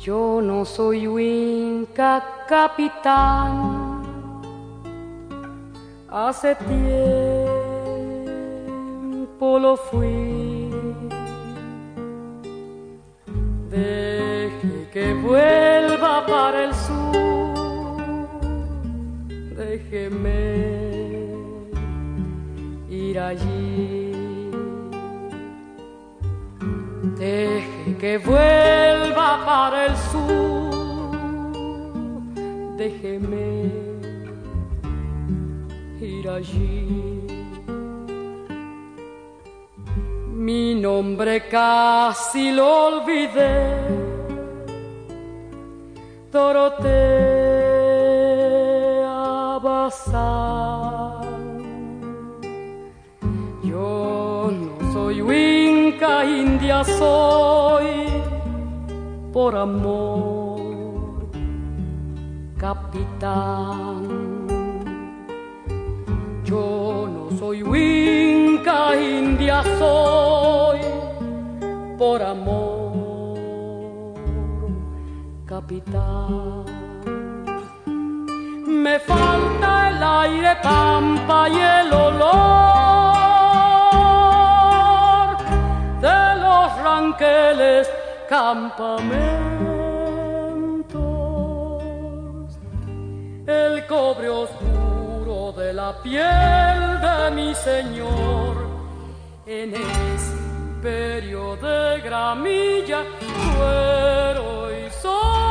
Yo no soy Winca capitán, hace tiempo lo fui. Deje que vuelva para el sur, déjeme ir allí. Deje que vuelva para el sur, déjeme ir allí. Mi nombre casi lo olvidé, Dorotea Bazán. Yo no soy Winca, india soy, por amor, capitán. Yo no soy Winca, india soy, por amor, capitán. Me falta el aire pampa y el olor de los ranqueles campamentos, el cobre oscuro de la piel de mi señor en ese imperio de gramilla, cuero y sol.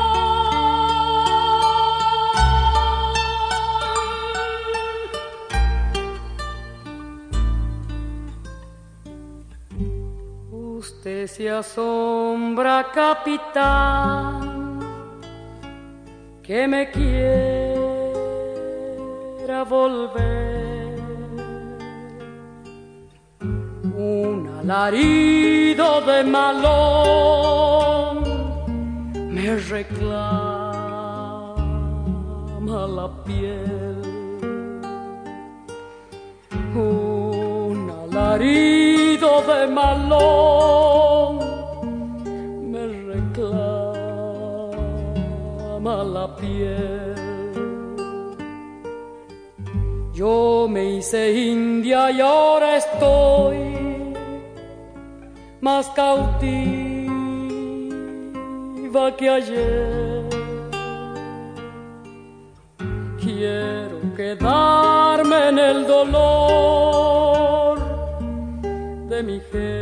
Usted se asombra, capitán, que me quiera volver. Un alarido de malón me reclama la piel. Un alarido de malón me reclama la piel. Yo me hice india y ahora estoy más cautiva que ayer. Quiero quedarme en el dolor de mi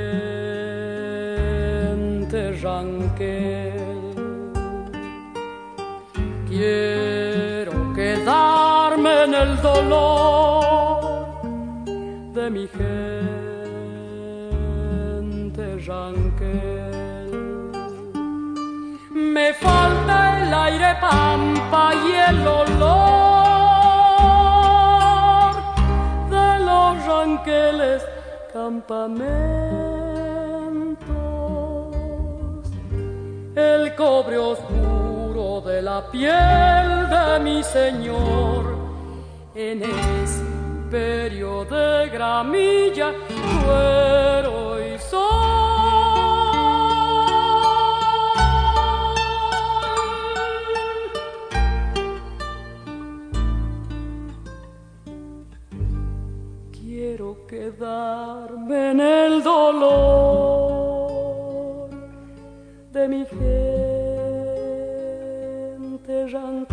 gente ranquel. Quiero quedarme en el dolor de mi gente ranquel. Me falta el aire pampa y el olor de los ranqueles campamentos, el cobre oscuro de la piel de mi señor en ese imperio de gramilla, cuero y sol. Quiero quedarme en el dolor de mi gente ranquel.